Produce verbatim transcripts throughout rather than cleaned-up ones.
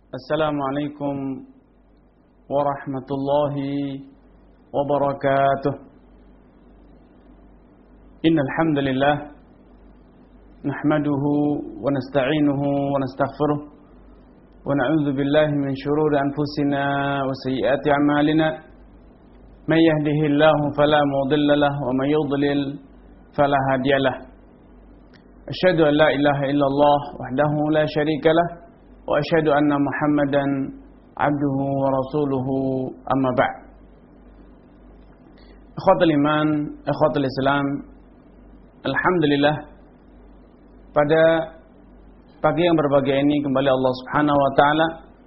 Assalamualaikum warahmatullahi wabarakatuh. Innal hamdalillah nahmaduhu wa nasta'inuhu wa nastaghfiruh wa na'udzu billahi min shururi anfusina wa sayyiati a'malina. May yahdihillahu fala mudilla lahu wa may yudlil fala hadiya lahu. Asyhadu an la ilaha illallah wahdahu la syarika lahu wa asyhadu anna Muhammadan abduhu wa rasuluhu amma ba'd. Ikhwatul iman, ikhwatul Islam, alhamdulillah pada pagi yang berbahagia ini kembali Allah Subhanahu wa taala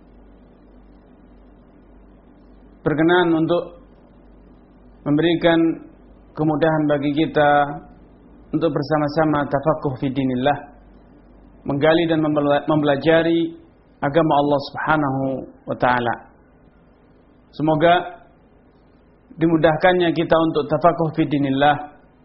berkenan untuk memberikan kemudahan bagi kita untuk bersama-sama tafaqquh fi dinillah, menggali dan mempelajari agama Allah Subhanahu wa taala. Semoga dimudahkannya kita untuk tafaqquh fi dinillah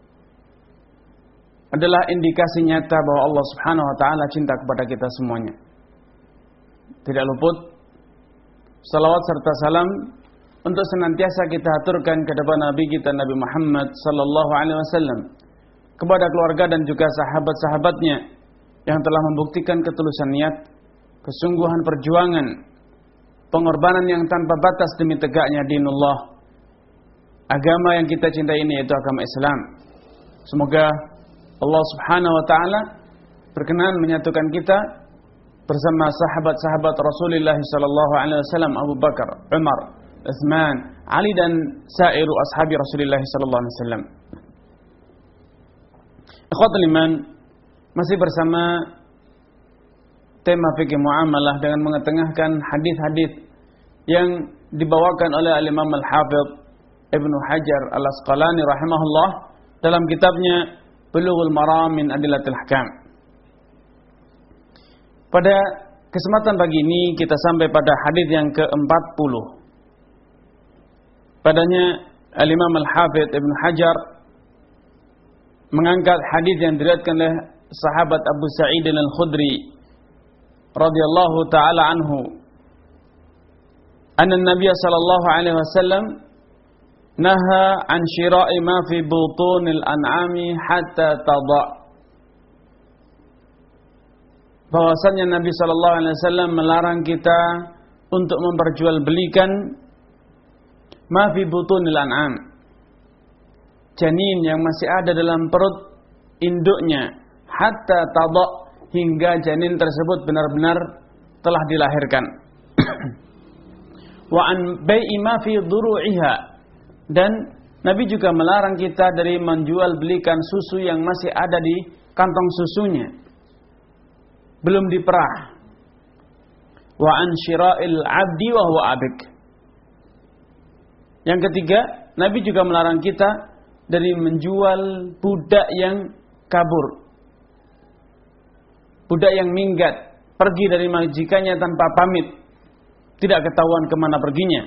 adalah indikasi nyata bahwa Allah Subhanahu wa taala cinta kepada kita semuanya. Tidak luput salawat serta salam untuk senantiasa kita aturkan kepada Nabi kita Nabi Muhammad sallallahu alaihi wasallam, kepada keluarga dan juga sahabat-sahabatnya yang telah membuktikan ketulusan niat, kesungguhan perjuangan, pengorbanan yang tanpa batas demi tegaknya dinullah, agama yang kita cintai ini yaitu agama Islam. Semoga Allah Subhanahu wa taala berkenan menyatukan kita bersama sahabat-sahabat Rasulullah sallallahu alaihi wasallam, Abu Bakar, Umar, Utsman, Ali dan sairu ashabi Rasulullah sallallahu alaihi wasallam. Ikhwatul iman, masih bersama tema fikih muamalah dengan mengetengahkan hadis-hadis yang dibawakan oleh Al-Imam Al-Hafidz Ibnu Hajar Al-Asqalani rahimahullah dalam kitabnya Bulughul Maram min Adillatil Ahkam. Pada kesempatan pagi ini kita sampai pada hadis yang keempat puluh. Padanya Al-Imam Al-Hafidz Ibnu Hajar mengangkat hadis yang diriwayatkan oleh sahabat Abu Sa'id Al-Khudri radhiyallahu taala anhu, anna Nabiy sallallahu alaihi wasallam naha an syira'i ma fi butunil an'ami hatta tada. Bahwasanya Nabi sallallahu alaihi wasallam melarang kita untuk memperjualbelikan ma fi butunil an'am, janin yang masih ada dalam perut induknya, hatta tada, hingga janin tersebut benar-benar telah dilahirkan. Wa an bai'i ma fi duru'iha, dan Nabi juga melarang kita dari menjual belikan susu yang masih ada di kantong susunya, belum diperah. Wa an syira'il 'abdi wa huwa abik. Yang ketiga, Nabi juga melarang kita dari menjual budak yang kabur, budak yang minggat, pergi dari majikannya tanpa pamit, tidak ketahuan kemana perginya.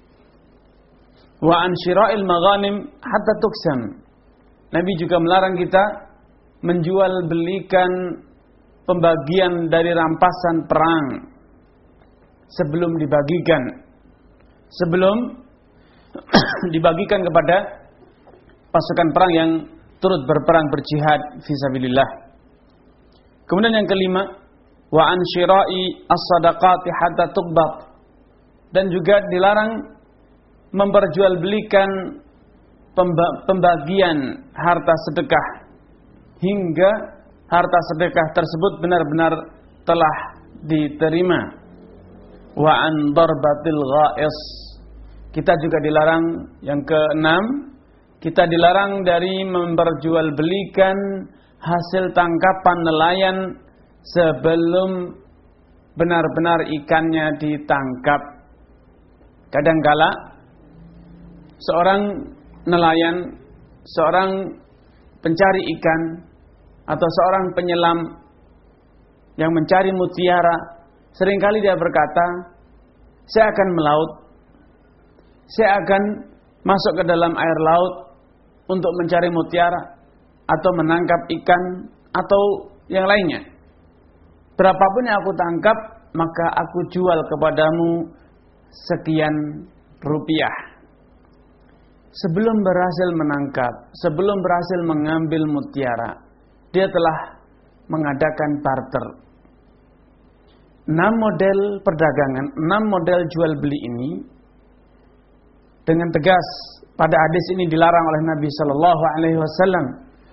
Wa an syira'il maghanim hatta tuksam. Nabi juga melarang kita menjual belikan pembagian dari rampasan perang sebelum dibagikan, sebelum dibagikan kepada pasukan perang yang turut berperang berjihad fisabilillah. Kemudian yang kelima, wa an syira'i as-sadaqati hatta tuqbad, dan juga dilarang memperjualbelikan pembagian harta sedekah hingga harta sedekah tersebut benar-benar telah diterima. Wa an darbatil ghais, kita juga dilarang, yang keenam, kita dilarang dari memperjualbelikan hasil tangkapan nelayan sebelum benar-benar ikannya ditangkap. Kadangkala seorang nelayan, seorang pencari ikan, atau seorang penyelam yang mencari mutiara, seringkali dia berkata, saya akan melaut, saya akan masuk ke dalam air laut untuk mencari mutiara atau menangkap ikan atau yang lainnya. berapapun yang aku tangkap, maka aku jual kepadamu sekian rupiah. Sebelum berhasil menangkap, sebelum berhasil mengambil mutiara, dia telah mengadakan barter. Enam model perdagangan, enam model jual beli ini dengan tegas pada hadis ini dilarang oleh Nabi Shallallahu Alaihi Wasallam.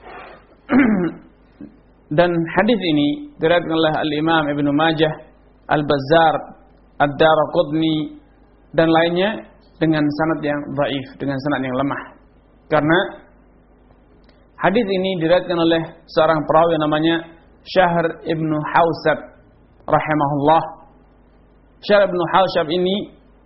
Dan hadis ini diriwayatkan oleh Al Imam Ibnu Majah, Al Bazzar, Ad-Daraqutni dan lainnya dengan sanad yang dhaif, dengan sanad yang lemah. Karena hadis ini diriwayatkan oleh seorang perawi namanya Syahr Ibnu Hawsab rahimahullah. Syahr Ibnu Hawsab ini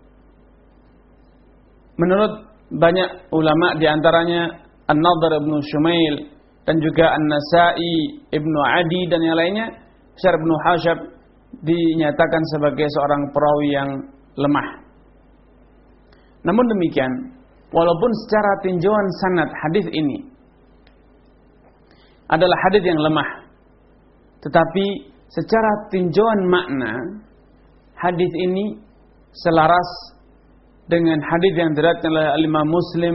menurut banyak ulama di antaranya An-Nadhr Ibnu Shumail dan juga An-Nasa'i, Ibnu Adi dan yang lainnya, Syahr Ibnu Hawsab dinyatakan sebagai seorang perawi yang lemah. Namun demikian, walaupun secara tinjauan sanad hadis ini adalah hadis yang lemah, tetapi secara tinjauan makna hadis ini selaras dengan hadis yang diriwayatkan oleh Imam Muslim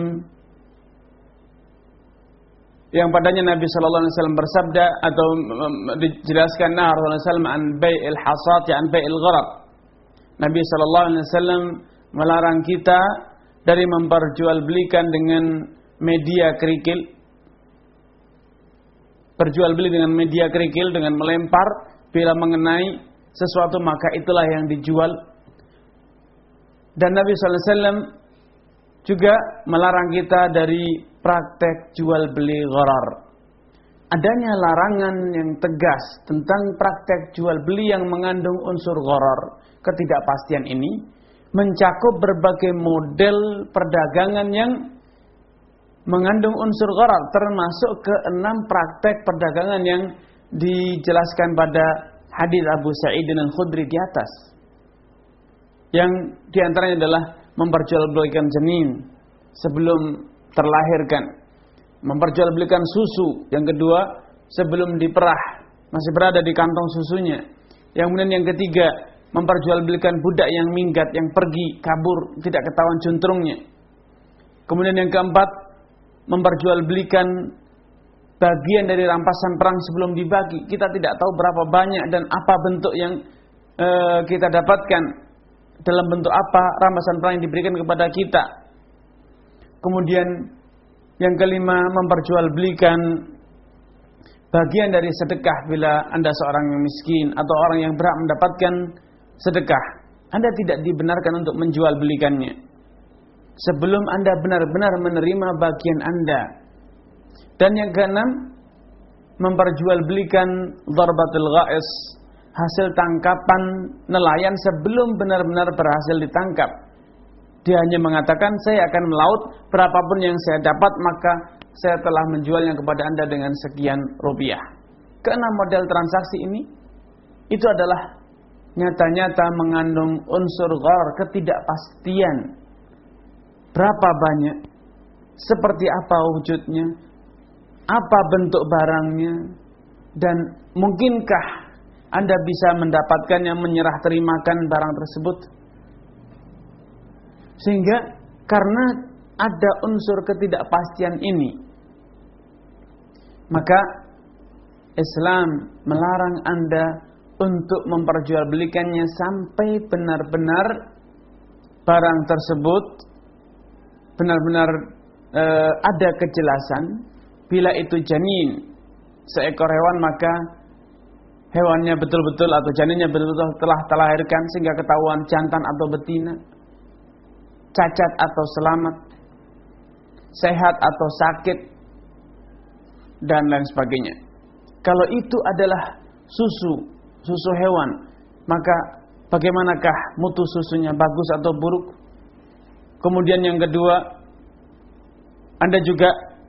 yang padanya Nabi sallallahu alaihi wasallam bersabda atau dijelaskan nah Rasulullah sallallahu alaihi wasallam an bai'il hasat ya an bai'il gharab. Nabi sallallahu alaihi wasallam melarang kita dari memperjualbelikan dengan media kerikil. Perjualbeli dengan media kerikil, dengan melempar, bila mengenai sesuatu maka itulah yang dijual. Dan Nabi sallallahu alaihi wasallam juga melarang kita dari praktek jual beli gharar. Adanya larangan yang tegas tentang praktek jual beli yang mengandung unsur gharar, ketidakpastian ini mencakup berbagai model perdagangan yang mengandung unsur gharar, termasuk keenam praktek perdagangan yang dijelaskan pada hadis Abu Sa'id Al-Khudri di atas. Yang diantaranya adalah memperjualbelikan janin sebelum terlahirkan, memperjualbelikan susu. Yang kedua, sebelum diperah masih berada di kantong susunya. Yang kemudian yang ketiga, memperjualbelikan budak yang minggat, yang pergi, kabur, tidak ketahuan juntrungnya. Kemudian yang keempat, memperjualbelikan bagian dari rampasan perang sebelum dibagi. Kita tidak tahu berapa banyak dan apa bentuk yang e, kita dapatkan, dalam bentuk apa rampasan perang yang diberikan kepada kita. Kemudian yang kelima, memperjualbelikan bagian dari sedekah bila Anda seorang yang miskin atau orang yang berhak mendapatkan sedekah. Anda tidak dibenarkan untuk menjual belikannya sebelum Anda benar-benar menerima bagian Anda. Dan yang keenam, memperjualbelikan dharbatul ghais, hasil tangkapan nelayan sebelum benar-benar berhasil ditangkap. Dia hanya mengatakan, saya akan melaut, berapapun yang saya dapat maka saya telah menjualnya kepada Anda dengan sekian rupiah. Keenam model transaksi ini itu adalah nyata-nyata mengandung unsur gharar, ketidakpastian. Berapa banyak, seperti apa wujudnya, apa bentuk barangnya, dan mungkinkah Anda bisa mendapatkannya, menyerah terimakan barang tersebut. Sehingga karena ada unsur ketidakpastian ini, maka Islam melarang Anda untuk memperjualbelikannya sampai benar-benar barang tersebut benar-benar e, ada kejelasan. Bila itu janin seekor hewan, maka hewannya betul-betul atau janinnya betul-betul telah terlahirkan sehingga ketahuan jantan atau betina, cacat atau selamat, sehat atau sakit, dan lain sebagainya. Kalau itu adalah susu, susu hewan, maka bagaimanakah mutu susunya, bagus atau buruk? Kemudian yang kedua, Anda juga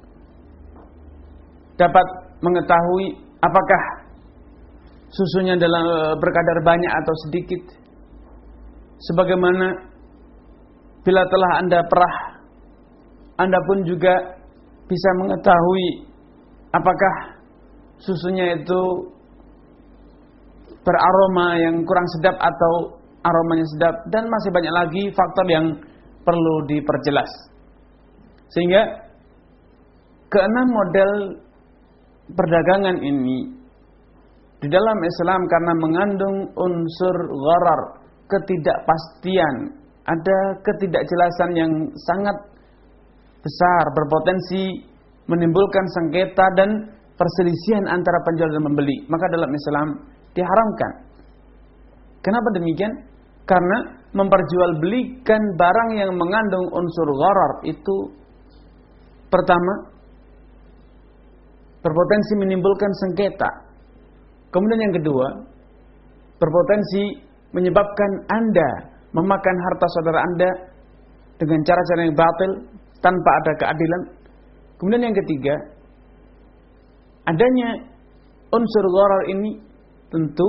dapat mengetahui apakah susunya dalam berkadar banyak atau sedikit. Sebagaimana bila telah Anda perah, Anda pun juga bisa mengetahui apakah susunya itu beraroma yang kurang sedap atau aromanya sedap, dan masih banyak lagi faktor yang perlu diperjelas. Sehingga keenam model perdagangan ini di dalam Islam karena mengandung unsur gharar, ketidakpastian, ada ketidakjelasan yang sangat besar, berpotensi menimbulkan sengketa dan perselisihan antara penjual dan pembeli, maka dalam Islam diharamkan. Kenapa demikian? Karena memperjualbelikan barang yang mengandung unsur gharar itu pertama berpotensi menimbulkan sengketa. Kemudian yang kedua, berpotensi menyebabkan Anda memakan harta saudara Anda dengan cara-cara yang batil tanpa ada keadilan. Kemudian yang ketiga, adanya unsur gharar ini tentu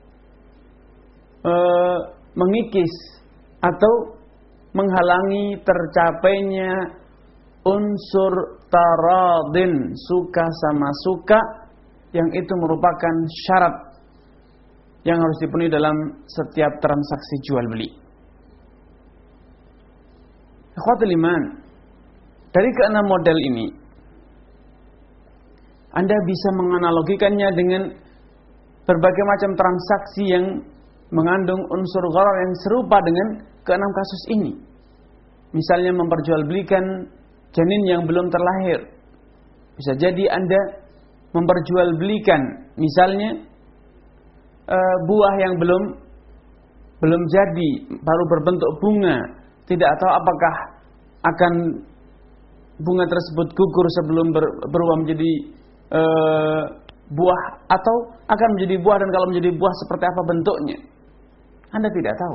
eh, mengikis atau menghalangi tercapainya unsur taradin, suka sama suka, yang itu merupakan syarat yang harus dipenuhi dalam setiap transaksi jual beli. Ikhwatul iman, dari keenam model ini Anda bisa menganalogikannya dengan berbagai macam transaksi yang mengandung unsur gharar yang serupa dengan keenam kasus ini. Misalnya memperjualbelikan janin yang belum terlahir. Bisa jadi Anda memperjualbelikan misalnya e, buah yang belum belum jadi, baru berbentuk bunga, tidak tahu apakah akan bunga tersebut gugur sebelum ber, berubah menjadi e, buah atau akan menjadi buah, dan kalau menjadi buah seperti apa bentuknya, Anda tidak tahu.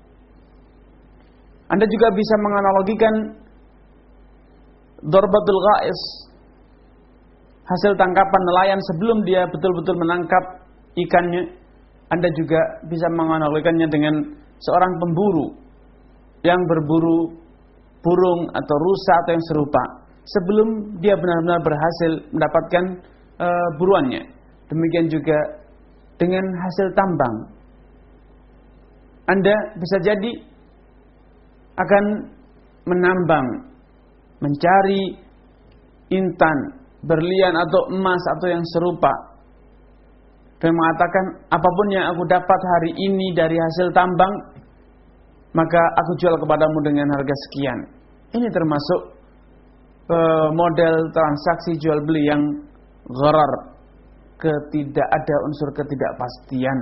Anda juga bisa menganalogikan darbatul ghais, hasil tangkapan nelayan sebelum dia betul-betul menangkap ikannya. Anda juga bisa menganalogikannya dengan seorang pemburu yang berburu burung atau rusa atau yang serupa sebelum dia benar-benar berhasil mendapatkan e, buruannya. Demikian juga dengan hasil tambang. Anda bisa jadi akan menambang, mencari intan, berlian atau emas atau yang serupa, dan mengatakan apapun yang aku dapat hari ini dari hasil tambang, maka aku jual kepadamu dengan harga sekian. Ini termasuk uh, model transaksi jual beli yang gharar, ketidak ada unsur ketidakpastian.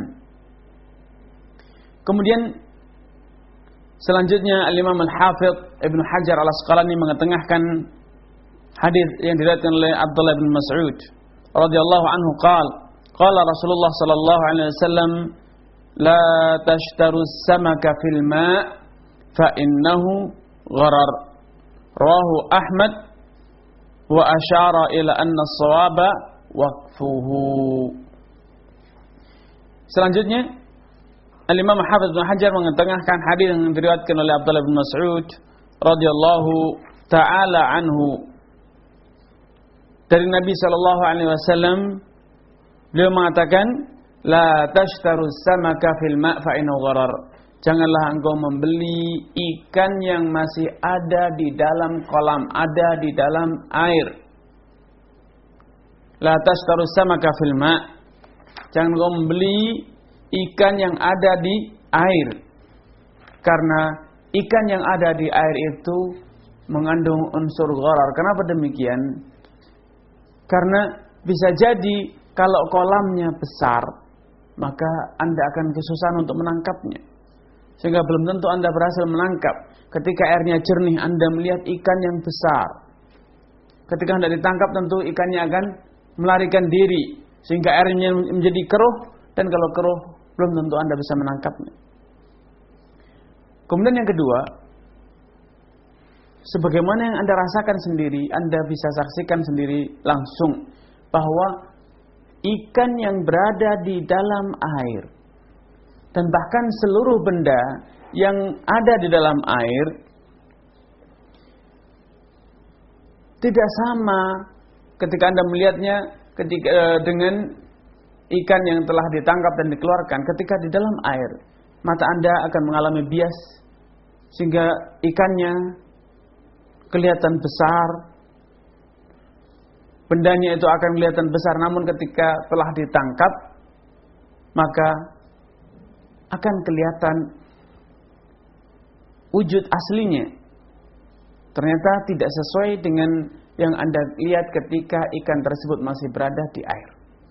Kemudian selanjutnya Al-Imam Al-Hafidh Ibnu Hajar Al-Asqalani mengetengahkan hadis yang diriwayatkan oleh Abdullah bin Mas'ud radhiyallahu anhu qala qala Rasulullah sallallahu alaihi wasallam la tashtaru as-samaka fil ma' fa innahu gharar, rawahu Ahmad wa asyara ila anna as-shawaba waqfuhu. Selanjutnya Al-Imam Hafidz Ibnu Hajar mengetengahkan hadis yang diriwayatkan oleh Abdullah bin Mas'ud radhiyallahu taala anhu dari Nabi sallallahu alaihi wasallam. Beliau mengatakan, la tashtaru samaka fil ma' fa innahu gharar. Janganlah engkau membeli ikan yang masih ada di dalam kolam, ada di dalam air. La tashtaru samaka fil ma'. Jangan engkau membeli ikan yang ada di air. Karena ikan yang ada di air itu mengandung unsur gharar. Kenapa demikian? Karena bisa jadi kalau kolamnya besar, maka Anda akan kesusahan untuk menangkapnya. Sehingga belum tentu Anda berhasil menangkap. Ketika airnya jernih, Anda melihat ikan yang besar. Ketika Anda ditangkap, tentu ikannya akan melarikan diri. Sehingga airnya menjadi keruh, dan kalau keruh, belum tentu Anda bisa menangkapnya. Kemudian yang kedua, sebagaimana yang Anda rasakan sendiri, Anda bisa saksikan sendiri langsung bahwa ikan yang berada di dalam air dan bahkan seluruh benda yang ada di dalam air tidak sama ketika Anda melihatnya ketika dengan ikan yang telah ditangkap dan dikeluarkan ketika di dalam air, mata Anda akan mengalami bias sehingga ikannya kelihatan besar, bendanya itu akan kelihatan besar, namun ketika telah ditangkap maka akan kelihatan wujud aslinya. Ternyata tidak sesuai dengan yang Anda lihat ketika ikan tersebut masih berada di air.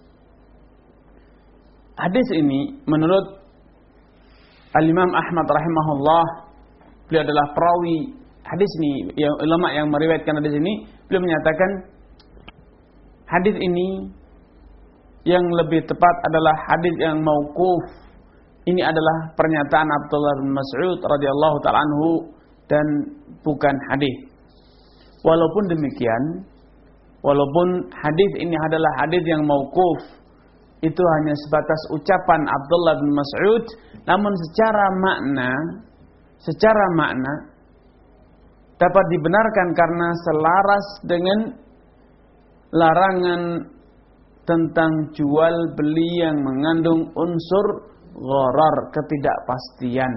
Hadis ini menurut Al-Imam Ahmad rahimahullah, beliau adalah perawi hadis ini, yang ulama yang meriwayatkan hadis ini, beliau menyatakan hadis ini yang lebih tepat adalah hadis yang mauquf. Ini adalah pernyataan Abdullah bin Mas'ud radhiyallahu ta'ala anhu dan bukan hadis. Walaupun demikian, walaupun hadis ini adalah hadis yang mauquf, itu hanya sebatas ucapan Abdullah bin Mas'ud, namun secara makna, secara makna dapat dibenarkan karena selaras dengan larangan tentang jual beli yang mengandung unsur gharar, ketidakpastian.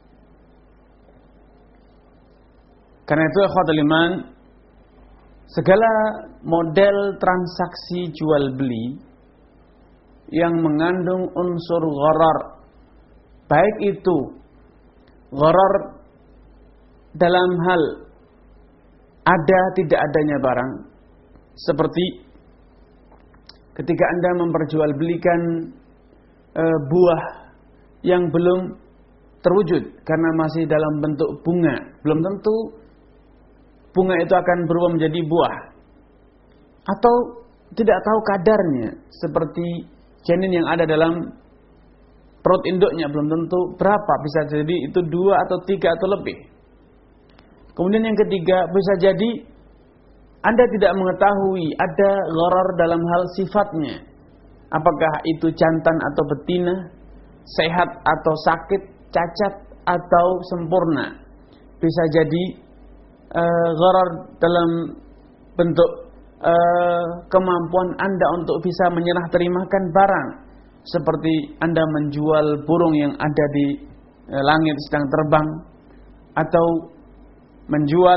Karena itu ikhwatul iman, segala model transaksi jual beli yang mengandung unsur gharar, baik itu gharar dalam hal ada tidak adanya barang, seperti ketika Anda memperjualbelikan e, buah yang belum terwujud karena masih dalam bentuk bunga, belum tentu bunga itu akan berubah menjadi buah, atau tidak tahu kadarnya, seperti janin yang ada dalam perut induknya, belum tentu berapa, bisa jadi itu dua atau tiga atau lebih. Kemudian yang ketiga, bisa jadi Anda tidak mengetahui ada gharar dalam hal sifatnya, apakah itu jantan atau betina, sehat atau sakit, cacat atau sempurna. Bisa jadi uh, gharar dalam bentuk uh, kemampuan Anda untuk bisa menyerah terimakan barang, seperti Anda menjual burung yang ada di uh, langit sedang terbang, atau menjual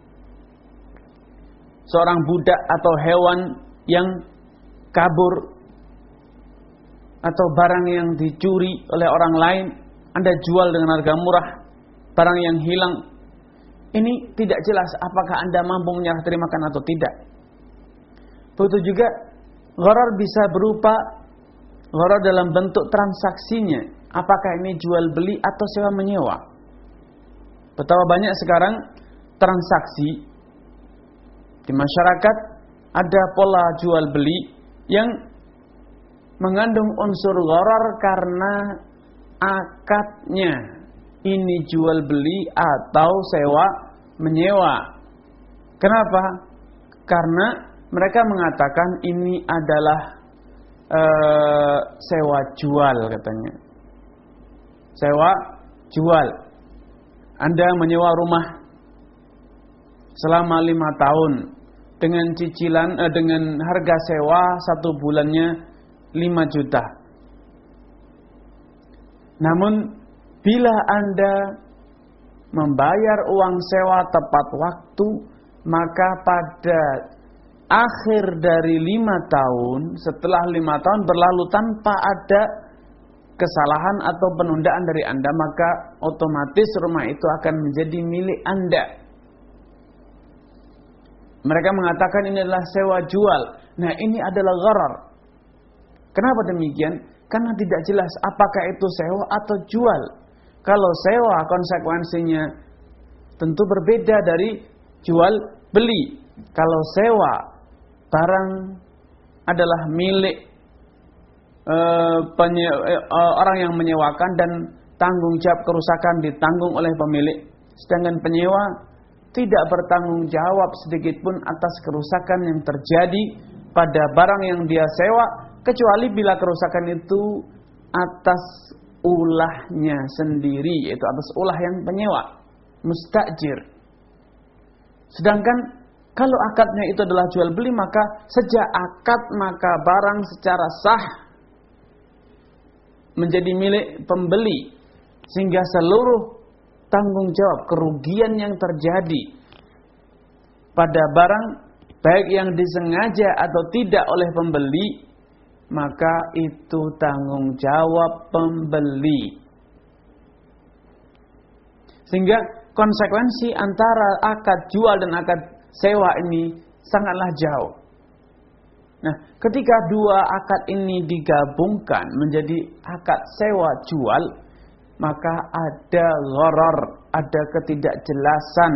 seorang budak atau hewan yang kabur, atau barang yang dicuri oleh orang lain Anda jual dengan harga murah, barang yang hilang. Ini tidak jelas apakah Anda mampu menyerah terimakan atau tidak. Begitu juga gharar bisa berupa gharar dalam bentuk transaksinya, apakah ini jual beli atau sewa menyewa. Betapa banyak sekarang transaksi di masyarakat, ada pola jual beli yang mengandung unsur gharar karena akadnya ini jual beli atau sewa menyewa. Kenapa? Karena mereka mengatakan ini adalah uh, sewa jual, katanya. Sewa jual. Anda menyewa rumah selama lima tahun dengan cicilan eh, dengan harga sewa satu bulannya lima juta. Namun bila Anda membayar uang sewa tepat waktu, maka pada akhir dari lima tahun, setelah lima tahun berlalu tanpa ada kesalahan atau penundaan dari Anda, maka otomatis rumah itu akan menjadi milik Anda. Mereka mengatakan ini adalah sewa jual. Nah, ini adalah gharar. Kenapa demikian? Karena tidak jelas apakah itu sewa atau jual. Kalau sewa, konsekuensinya tentu berbeda dari jual beli. Kalau sewa, barang adalah milik e, penye, e, orang yang menyewakan dan tanggung jawab kerusakan ditanggung oleh pemilik. Sedangkan penyewa tidak bertanggung jawab sedikitpun atas kerusakan yang terjadi pada barang yang dia sewa, kecuali bila kerusakan itu atas ulahnya sendiri, yaitu atas ulah yang penyewa, mustajir. Sedangkan kalau akadnya itu adalah jual beli, maka sejak akad maka barang secara sah menjadi milik pembeli, sehingga seluruh tanggung jawab kerugian yang terjadi pada barang, baik yang disengaja atau tidak oleh pembeli, maka itu tanggung jawab pembeli. Sehingga konsekuensi antara akad jual dan akad sewa ini sangatlah jauh. Nah, ketika dua akad ini digabungkan menjadi akad sewa jual, maka ada gharar, ada ketidakjelasan,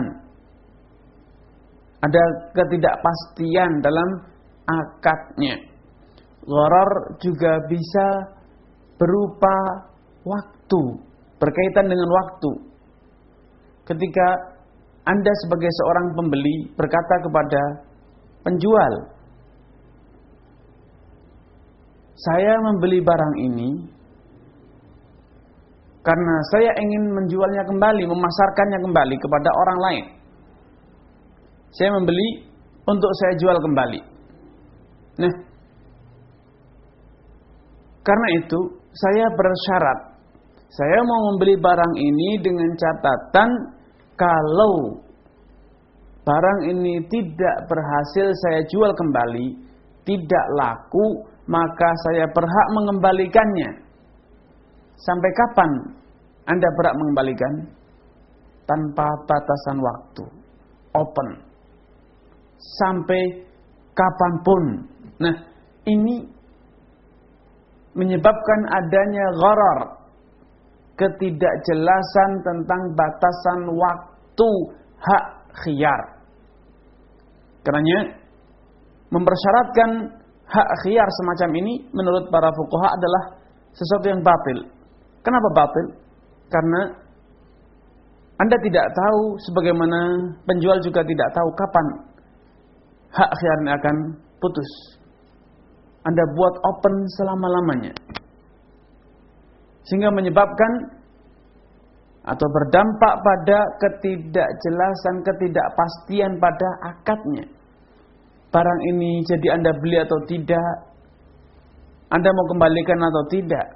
ada ketidakpastian dalam akadnya. Gharar juga bisa berupa waktu, berkaitan dengan waktu. Ketika Anda sebagai seorang pembeli berkata kepada penjual, saya membeli barang ini karena saya ingin menjualnya kembali, memasarkannya kembali kepada orang lain. Saya membeli untuk saya jual kembali. Nah, karena itu saya bersyarat, saya mau membeli barang ini dengan catatan kalau barang ini tidak berhasil saya jual kembali, tidak laku, maka saya berhak mengembalikannya. Sampai kapan Anda berhak mengembalikan? Tanpa batasan waktu, open, sampai kapanpun. Nah, ini menyebabkan adanya gharar, ketidakjelasan tentang batasan waktu hak khiyar. Karenanya mempersyaratkan hak khiyar semacam ini menurut para fuqaha adalah sesuatu yang batil. Kenapa batil? Karena Anda tidak tahu, sebagaimana penjual juga tidak tahu kapan hak khiyar ini akan putus. Anda buat open selama-lamanya, sehingga menyebabkan atau berdampak pada ketidakjelasan, ketidakpastian pada akadnya. Barang ini jadi Anda beli atau tidak, Anda mau kembalikan atau tidak.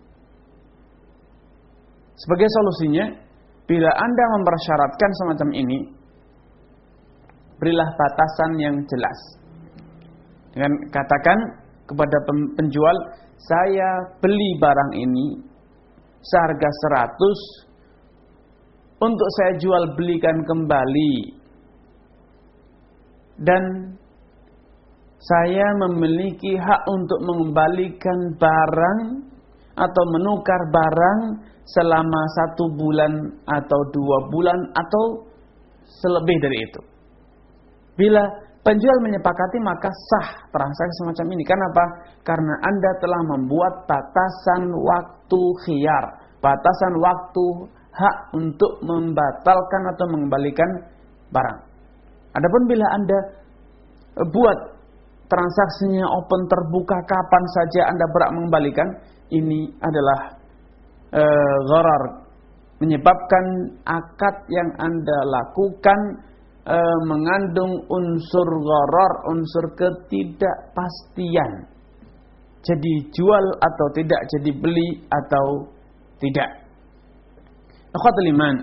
Sebagai solusinya, bila Anda mempersyaratkan semacam ini, berilah batasan yang jelas. Dengan katakan kepada penjual, saya beli barang ini seharga seratus untuk saya jual belikan kembali, dan saya memiliki hak untuk mengembalikan barang atau menukar barang selama satu bulan atau dua bulan atau selebih dari itu. Bila penjual menyepakati, maka sah transaksi semacam ini. Kenapa? Karena Anda telah membuat batasan waktu khiyar, batasan waktu hak untuk membatalkan atau mengembalikan barang. Adapun bila Anda buat transaksinya open, terbuka, kapan saja Anda berhak mengembalikan, ini adalah e, gharar, menyebabkan akad yang Anda lakukan e, mengandung unsur gharar, unsur ketidakpastian. Jadi jual atau tidak, jadi beli atau tidak. Akhwatul iman,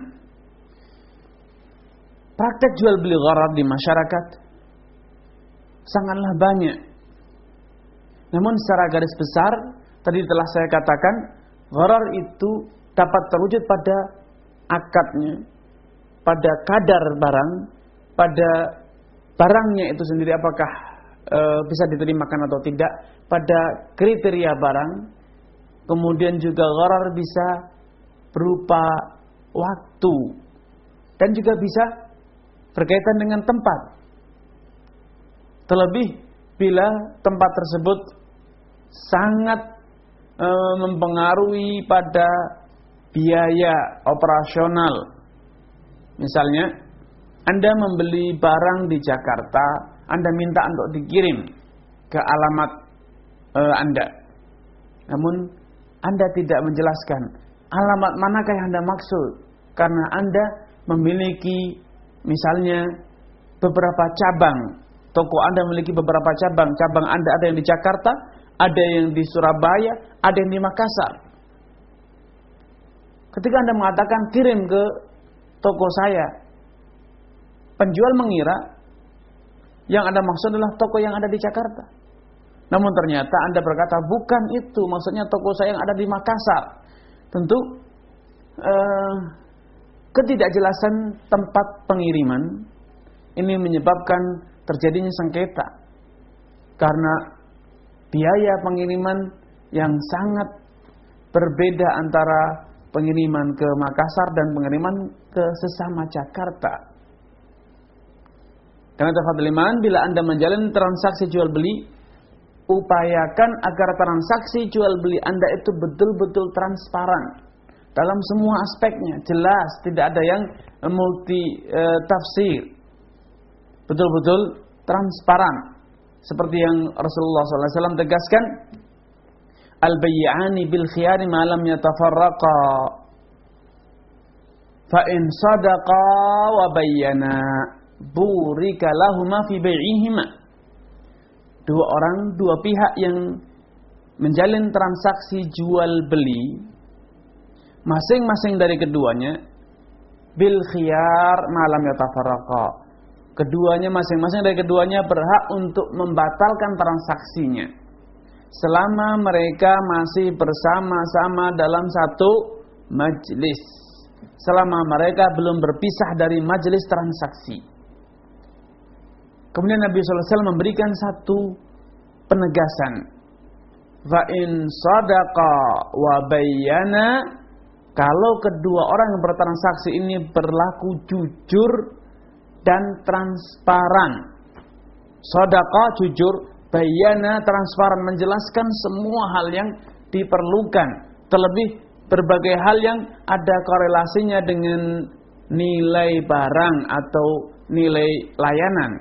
praktek jual beli gharar di masyarakat sangatlah banyak. Namun secara garis besar, tadi telah saya katakan, gharar itu dapat terwujud pada akadnya, pada kadar barang, pada barangnya itu sendiri apakah e, bisa diterimakan atau tidak, pada kriteria barang. Kemudian juga gharar bisa berupa waktu, dan juga bisa berkaitan dengan tempat. Terlebih bila tempat tersebut sangat e, mempengaruhi pada biaya operasional. Misalnya, Anda membeli barang di Jakarta, Anda minta untuk dikirim ke alamat e, Anda. Namun Anda tidak menjelaskan alamat manakah yang Anda maksud, karena Anda memiliki misalnya beberapa cabang. Toko Anda memiliki beberapa cabang. Cabang Anda ada yang di Jakarta, ada yang di Surabaya, ada yang di Makassar. Ketika Anda mengatakan kirim ke toko saya, penjual mengira yang Anda maksud adalah toko yang ada di Jakarta. Namun ternyata Anda berkata bukan itu, maksudnya toko saya yang ada di Makassar. Tentu eh, ketidakjelasan tempat pengiriman ini menyebabkan terjadinya sengketa. Karena biaya pengiriman yang sangat berbeda antara pengiriman ke Makassar dan pengiriman ke sesama Jakarta. Karena tafadhal iman, bila Anda menjalani transaksi jual beli, upayakan agar transaksi jual beli Anda itu betul-betul transparan dalam semua aspeknya, jelas, tidak ada yang multi e, tafsir. Betul-betul transparan. Seperti yang Rasulullah sallallahu alaihi wasallam tegaskan, al-bay'ani bil khiyari ma lam yatafarraqa. Fa in sadaqa wa bayyana burika lahuma fi bai'ihima. Dua orang, dua pihak yang menjalin transaksi jual beli, masing-masing dari keduanya bil khiyar ma lam yatafarraqa. Keduanya masing-masing dari keduanya berhak untuk membatalkan transaksinya selama mereka masih bersama-sama dalam satu majelis, selama mereka belum berpisah dari majelis transaksi. Kemudian Nabi sallallahu alaihi wasallam memberikan satu penegasan, fa in sadaqa wa bayyana, kalau kedua orang yang bertransaksi ini berlaku jujur dan transparan. Shadaqah jujur, bayyana transparan, menjelaskan semua hal yang diperlukan, terlebih berbagai hal yang ada korelasinya dengan nilai barang atau nilai layanan.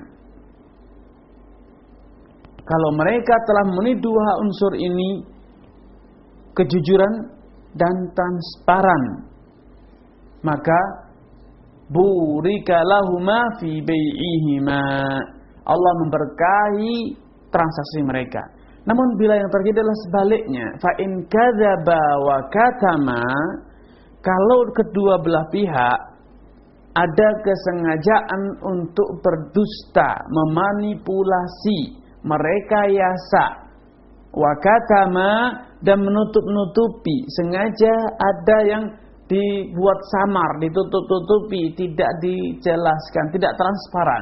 Kalau mereka telah memenuhi dua unsur ini, kejujuran dan transparan, maka burika lahuma fi bai'ihima, Allah memberkahi transaksi mereka. Namun bila yang terjadi adalah sebaliknya, fa in kadzaba wa katama, kalau kedua belah pihak ada kesengajaan untuk berdusta, memanipulasi, merekayasa, wa katama, dan menutup-nutupi, sengaja ada yang dibuat samar, ditutup-tutupi, tidak dijelaskan, tidak transparan,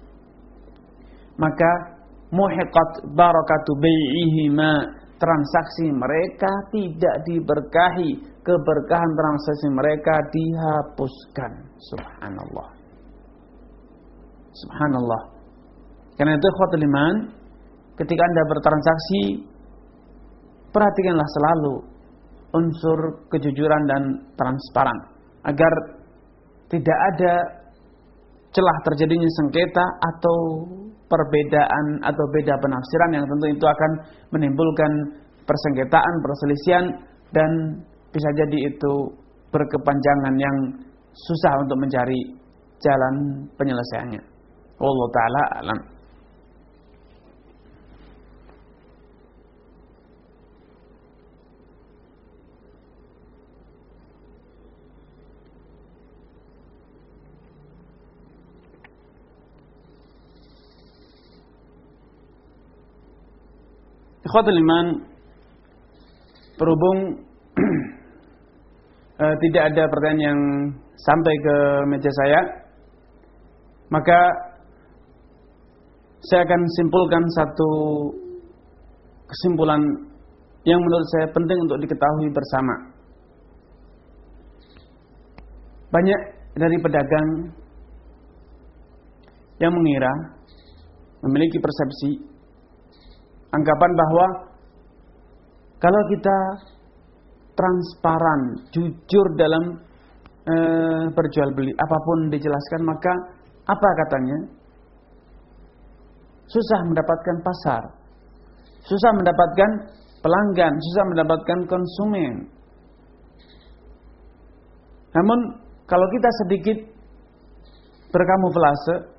maka muhiqat barakatu bai'ihima, transaksi mereka tidak diberkahi, keberkahan transaksi mereka dihapuskan. Subhanallah. Subhanallah. Karena itu ikhwatul iman, ketika Anda bertransaksi, perhatikanlah selalu unsur kejujuran dan transparan, agar tidak ada celah terjadinya sengketa atau perbedaan atau beda penafsiran yang tentu itu akan menimbulkan persengketaan, perselisihan, dan bisa jadi itu berkepanjangan yang susah untuk mencari jalan penyelesaiannya. Wallahu ta'ala a'lam. Ikhwatul iman, berhubung e, tidak ada pertanyaan yang sampai ke meja saya, maka saya akan simpulkan satu kesimpulan yang menurut saya penting untuk diketahui bersama. Banyak dari pedagang yang mengira, memiliki persepsi, anggapan bahwa kalau kita transparan, jujur dalam e, berjual beli, apapun dijelaskan, maka apa katanya? Susah mendapatkan pasar, susah mendapatkan pelanggan, susah mendapatkan konsumen. Namun kalau kita sedikit berkamuflase,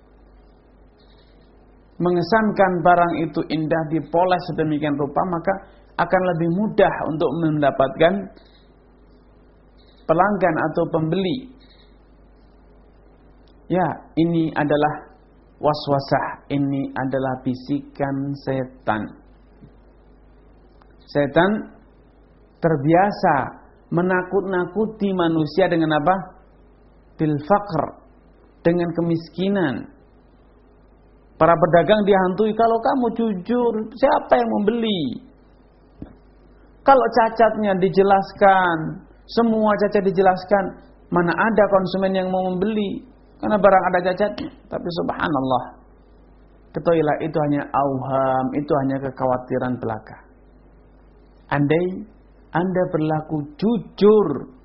mengesankan barang itu indah, dipoles sedemikian rupa, maka akan lebih mudah untuk mendapatkan pelanggan atau pembeli. Ya, ini adalah waswasah, ini adalah bisikan setan. Setan terbiasa menakut-nakuti manusia dengan apa? Bil faqr, dengan kemiskinan. Para pedagang dihantui, kalau kamu jujur, siapa yang membeli? Kalau cacatnya dijelaskan, semua cacat dijelaskan, mana ada konsumen yang mau membeli? Karena barang ada cacatnya. Tapi subhanallah, ketahuilah itu hanya auham, itu hanya kekhawatiran belaka. Andai Anda berlaku jujur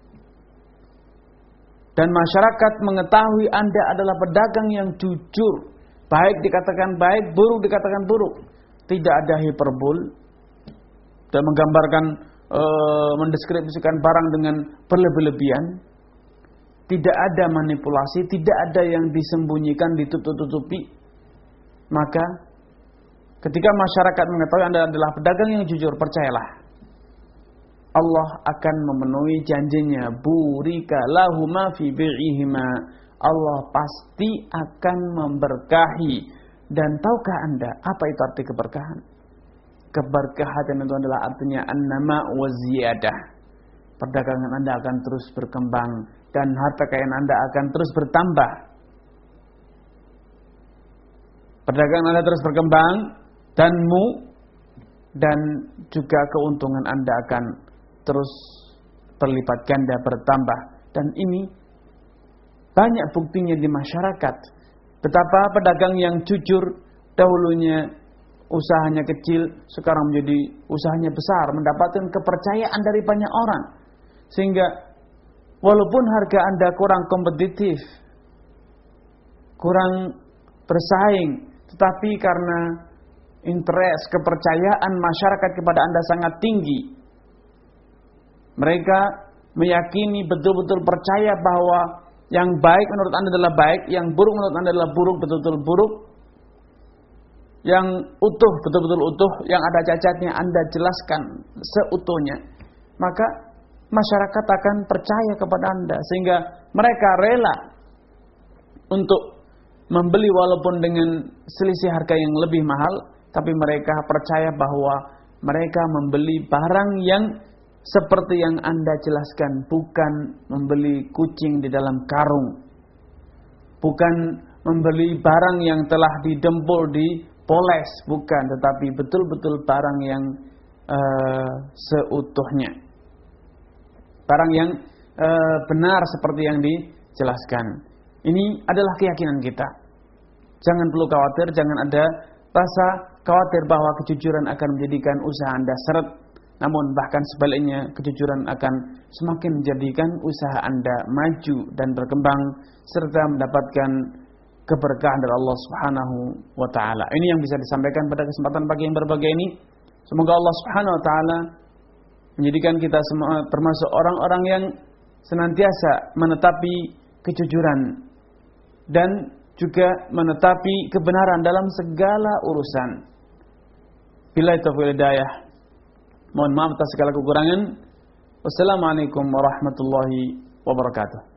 dan masyarakat mengetahui Anda adalah pedagang yang jujur, baik dikatakan baik, buruk dikatakan buruk, tidak ada hiperbol dan menggambarkan, e, mendeskripsikan barang dengan berlebih-lebihan, tidak ada manipulasi, tidak ada yang disembunyikan, ditutup-tutupi. Maka ketika masyarakat mengetahui Anda adalah pedagang yang jujur, percayalah, Allah akan memenuhi janjinya. Burika lahuma fi bi'ihima. Allah pasti akan memberkahi. Dan tahukah Anda apa itu arti keberkahan? Keberkahan itu adalah artinya an-nama wa ziyadah. Perdagangan Anda akan terus berkembang dan harta kekayaan Anda akan terus bertambah. Perdagangan Anda terus berkembang dan mu dan juga keuntungan Anda akan terus berlipat ganda, bertambah. Dan ini banyak buktinya di masyarakat. Betapa pedagang yang jujur, dahulunya usahanya kecil, sekarang menjadi usahanya besar, mendapatkan kepercayaan dari banyak orang. Sehingga walaupun harga Anda kurang kompetitif, kurang bersaing, tetapi karena interest, kepercayaan masyarakat kepada Anda sangat tinggi, mereka meyakini, betul-betul percaya bahwa yang baik menurut Anda adalah baik, yang buruk menurut Anda adalah buruk, betul-betul buruk. Yang utuh, betul-betul utuh, yang ada cacatnya Anda jelaskan seutuhnya. Maka masyarakat akan percaya kepada Anda, sehingga mereka rela untuk membeli walaupun dengan selisih harga yang lebih mahal, tapi mereka percaya bahwa mereka membeli barang yang seperti yang Anda jelaskan, bukan membeli kucing di dalam karung, bukan membeli barang yang telah didempul, dipoles, bukan, tetapi betul-betul barang yang uh, seutuhnya, barang yang uh, benar seperti yang dijelaskan. Ini adalah keyakinan kita. Jangan perlu khawatir, jangan ada rasa khawatir bahwa kejujuran akan menjadikan usaha Anda seret. Namun bahkan sebaliknya, kejujuran akan semakin menjadikan usaha Anda maju dan berkembang serta mendapatkan keberkahan dari Allah Subhanahu wa taala. Ini yang bisa disampaikan pada kesempatan pagi yang berbahagia ini. Semoga Allah Subhanahu wa taala menjadikan kita semua termasuk orang-orang yang senantiasa menetapi kejujuran dan juga menetapi kebenaran dalam segala urusan. Billahi taufiq wal hidayah. Mohon maaf atas segala kekurangan. Wassalamualaikum warahmatullahi wabarakatuh.